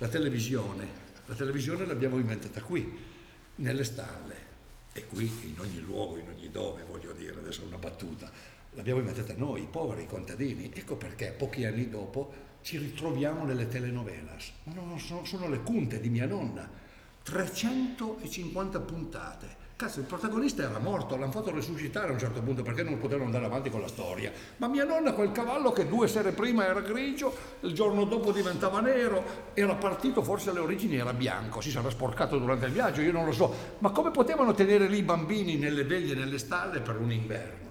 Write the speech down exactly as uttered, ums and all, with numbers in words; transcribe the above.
La televisione, la televisione l'abbiamo inventata qui, nelle stalle, e qui in ogni luogo, in ogni dove, voglio dire, adesso è una battuta, l'abbiamo inventata noi, i poveri contadini. Ecco perché pochi anni dopo ci ritroviamo nelle telenovelas. Ma no, sono, sono le cunte di mia nonna, trecentocinquanta puntate. Cazzo, il protagonista era morto, l'hanno fatto resuscitare a un certo punto perché non potevano andare avanti con la storia. Ma mia nonna, quel cavallo che due sere prima era grigio, il giorno dopo diventava nero, era partito, forse alle origini era bianco, si sarà sporcato durante il viaggio, io non lo so. Ma come potevano tenere lì i bambini nelle veglie, nelle stalle per un inverno?